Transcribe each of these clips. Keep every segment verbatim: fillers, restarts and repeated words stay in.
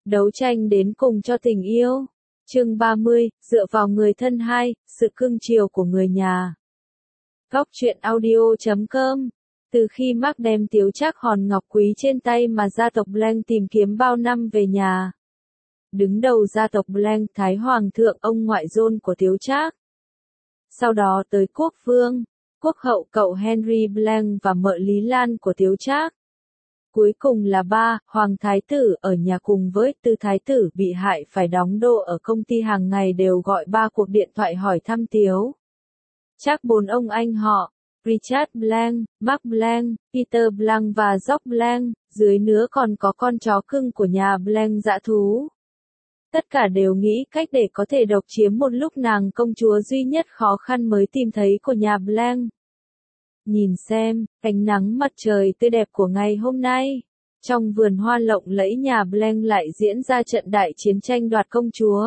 Đấu tranh đến cùng cho tình yêu. Chương ba mươi, dựa vào người thân hai, sự cưng chiều của người nhà. Góc truyện audio chấm com. Từ khi Mark đem Tiếu Trác hòn ngọc quý trên tay mà gia tộc Blank tìm kiếm bao năm về nhà. Đứng đầu gia tộc Blank, Thái Hoàng thượng ông ngoại John của Tiếu Trác. Sau đó tới quốc vương, quốc hậu cậu Henry Blank và mợ Lý Lan của Tiếu Trác. Cuối cùng là ba, Hoàng Thái tử ở nhà cùng với Tư Thái tử bị hại phải đóng đô ở công ty hàng ngày đều gọi ba cuộc điện thoại hỏi thăm Tiếu Trác. Bốn ông anh họ, Richard Blank, Mark Blank, Peter Blank và George Blank, dưới nữa còn có con chó cưng của nhà Blank dã thú. Tất cả đều nghĩ cách để có thể độc chiếm một lúc nàng công chúa duy nhất khó khăn mới tìm thấy của nhà Blank. Nhìn xem, ánh nắng mặt trời tươi đẹp của ngày hôm nay. Trong vườn hoa lộng lẫy nhà Blank lại diễn ra trận đại chiến tranh đoạt công chúa.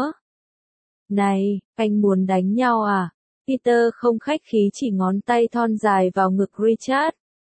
Này, anh muốn đánh nhau à? Peter không khách khí chỉ ngón tay thon dài vào ngực Richard.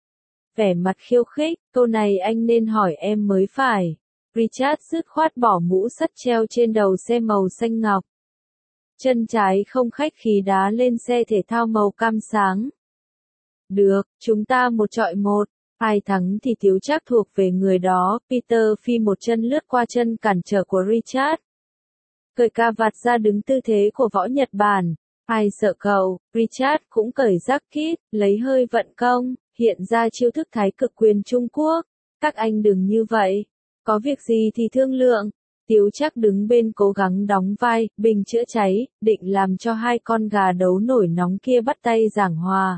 Vẻ mặt khiêu khích, câu này anh nên hỏi em mới phải. Richard dứt khoát bỏ mũ sắt treo trên đầu xe màu xanh ngọc. Chân trái không khách khí đá lên xe thể thao màu cam sáng. Được, chúng ta một chọi một, ai thắng thì Tiếu Trác thuộc về người đó. Peter phi một chân lướt qua chân cản trở của Richard. Cởi cà vạt ra đứng tư thế của võ Nhật Bản. Ai sợ cậu, Richard cũng cởi jacket, lấy hơi vận công, hiện ra chiêu thức thái cực quyền Trung Quốc. Các anh đừng như vậy, có việc gì thì thương lượng. Tiếu Trác đứng bên cố gắng đóng vai, bình chữa cháy, định làm cho hai con gà đấu nổi nóng kia bắt tay giảng hòa.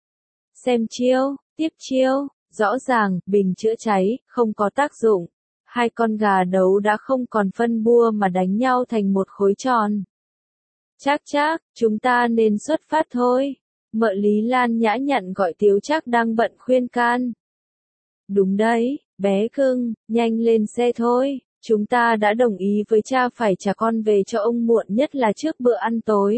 Xem chiêu, tiếp chiêu, rõ ràng, bình chữa cháy, không có tác dụng. Hai con gà đấu đã không còn phân bua mà đánh nhau thành một khối tròn. Trác Trác, chúng ta nên xuất phát thôi. Mợ Lý Lan nhã nhặn gọi Tiếu Trác đang bận khuyên can. Đúng đấy, bé cưng, nhanh lên xe thôi. Chúng ta đã đồng ý với cha phải trả con về cho ông muộn nhất là trước bữa ăn tối.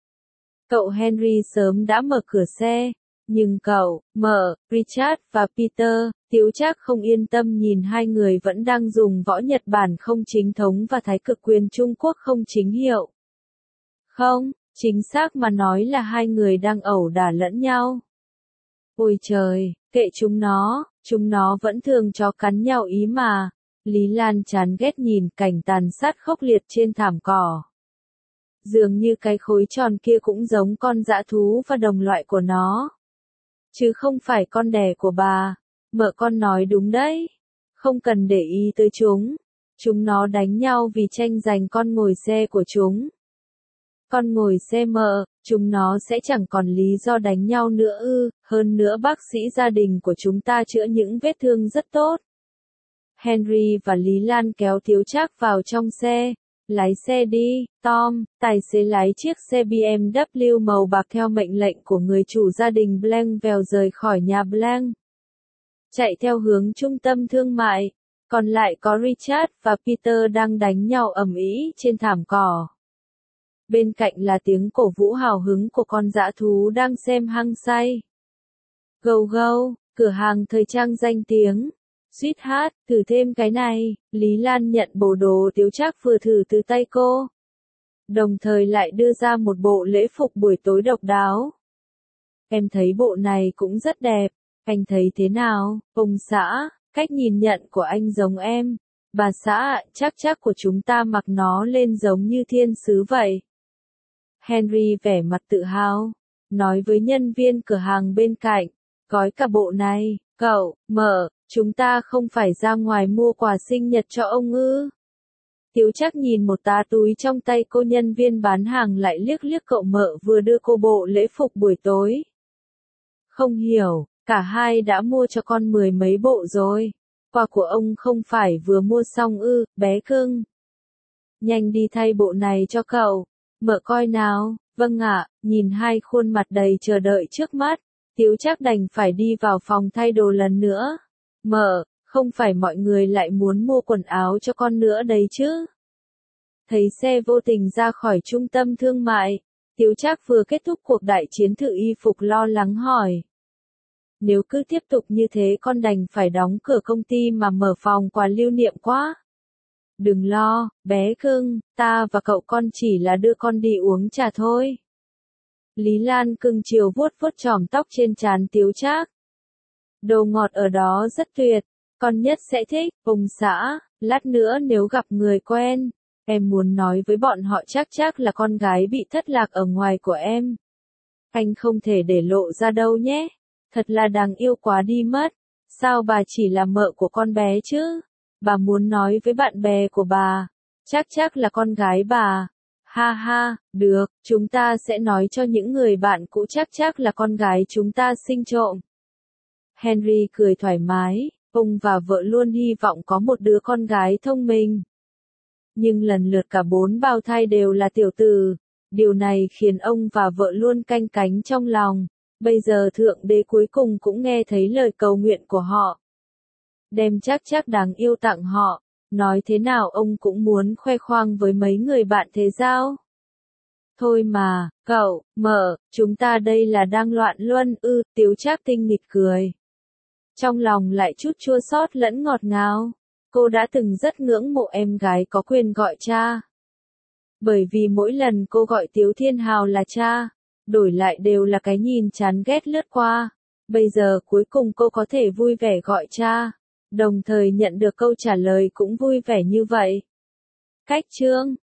Cậu Henry sớm đã mở cửa xe. Nhưng cậu, mợ, Richard và Peter, Tiếu Trác không yên tâm nhìn hai người vẫn đang dùng võ Nhật Bản không chính thống và thái cực quyền Trung Quốc không chính hiệu. Không, chính xác mà nói là hai người đang ẩu đả lẫn nhau. Ôi trời, kệ chúng nó, chúng nó vẫn thường chó cắn nhau ý mà. Lý Lan chán ghét nhìn cảnh tàn sát khốc liệt trên thảm cỏ. Dường như cái khối tròn kia cũng giống con dã thú và đồng loại của nó. Chứ không phải con đẻ của bà. Mợ con nói đúng đấy. Không cần để ý tới chúng. Chúng nó đánh nhau vì tranh giành con ngồi xe của chúng. Con ngồi xe mợ, chúng nó sẽ chẳng còn lý do đánh nhau nữa ư. Hơn nữa bác sĩ gia đình của chúng ta chữa những vết thương rất tốt. Henry và Lý Lan kéo Tiếu Trác vào trong xe. Lái xe đi, Tom. Tài xế lái chiếc xe bê em vê màu bạc theo mệnh lệnh của người chủ gia đình Blank vèo rời khỏi nhà Blank. Chạy theo hướng trung tâm thương mại. Còn lại có Richard và Peter đang đánh nhau ầm ĩ trên thảm cỏ. Bên cạnh là tiếng cổ vũ hào hứng của con dã thú đang xem hăng say. Go go, cửa hàng thời trang danh tiếng. Sweetheart, thử thêm cái này. Lý Lan nhận bộ đồ Tiếu Trác vừa thử từ tay cô. Đồng thời lại đưa ra một bộ lễ phục buổi tối độc đáo. Em thấy bộ này cũng rất đẹp. Anh thấy thế nào, ông xã? Cách nhìn nhận của anh giống em. Bà xã ạ, chắc chắc của chúng ta mặc nó lên giống như thiên sứ vậy. Henry vẻ mặt tự hào. Nói với nhân viên cửa hàng bên cạnh. Gói cả bộ này, cậu, mợ. Chúng ta không phải ra ngoài mua quà sinh nhật cho ông ư? Tiếu Trác nhìn một tá túi trong tay cô nhân viên bán hàng lại liếc liếc cậu mợ vừa đưa cô bộ lễ phục buổi tối. Không hiểu, cả hai đã mua cho con mười mấy bộ rồi. Quà của ông không phải vừa mua xong ư, bé cưng. Nhanh đi thay bộ này cho cậu. Mợ coi nào, vâng ạ, nhìn hai khuôn mặt đầy chờ đợi trước mắt. Tiếu Trác đành phải đi vào phòng thay đồ lần nữa. Mợ, không phải mọi người lại muốn mua quần áo cho con nữa đấy chứ? Thấy xe vô tình ra khỏi trung tâm thương mại, Tiếu Trác vừa kết thúc cuộc đại chiến thử y phục lo lắng hỏi. Nếu cứ tiếp tục như thế con đành phải đóng cửa công ty mà mở phòng quà lưu niệm quá. Đừng lo, bé cưng, ta và cậu con chỉ là đưa con đi uống trà thôi. Lý Lan cưng chiều vuốt vuốt chòm tóc trên trán Tiếu Trác. Đồ ngọt ở đó rất tuyệt, con nhất sẽ thích. Ông xã, lát nữa nếu gặp người quen, em muốn nói với bọn họ chắc chắc là con gái bị thất lạc ở ngoài của em. Anh không thể để lộ ra đâu nhé. Thật là đáng yêu quá đi mất. Sao bà chỉ là mợ của con bé chứ? Bà muốn nói với bạn bè của bà. Chắc chắc là con gái bà. Ha ha, được, chúng ta sẽ nói cho những người bạn cũ chắc chắc là con gái chúng ta sinh trộm. Henry cười thoải mái, ông và vợ luôn hy vọng có một đứa con gái thông minh. Nhưng lần lượt cả bốn bào thai đều là tiểu tử. Điều này khiến ông và vợ luôn canh cánh trong lòng. Bây giờ Thượng Đế cuối cùng cũng nghe thấy lời cầu nguyện của họ. Đem chắc chắc đáng yêu tặng họ. Nói thế nào ông cũng muốn khoe khoang với mấy người bạn thế giao. Thôi mà, cậu, mợ, chúng ta đây là đang loạn luân ư, Tiếu Trác tinh nghịch cười. Trong lòng lại chút chua xót lẫn ngọt ngào. Cô đã từng rất ngưỡng mộ em gái có quyền gọi cha. Bởi vì mỗi lần cô gọi Tiếu Thiên Hào là cha, đổi lại đều là cái nhìn chán ghét lướt qua. Bây giờ cuối cùng cô có thể vui vẻ gọi cha, đồng thời nhận được câu trả lời cũng vui vẻ như vậy. Cách chương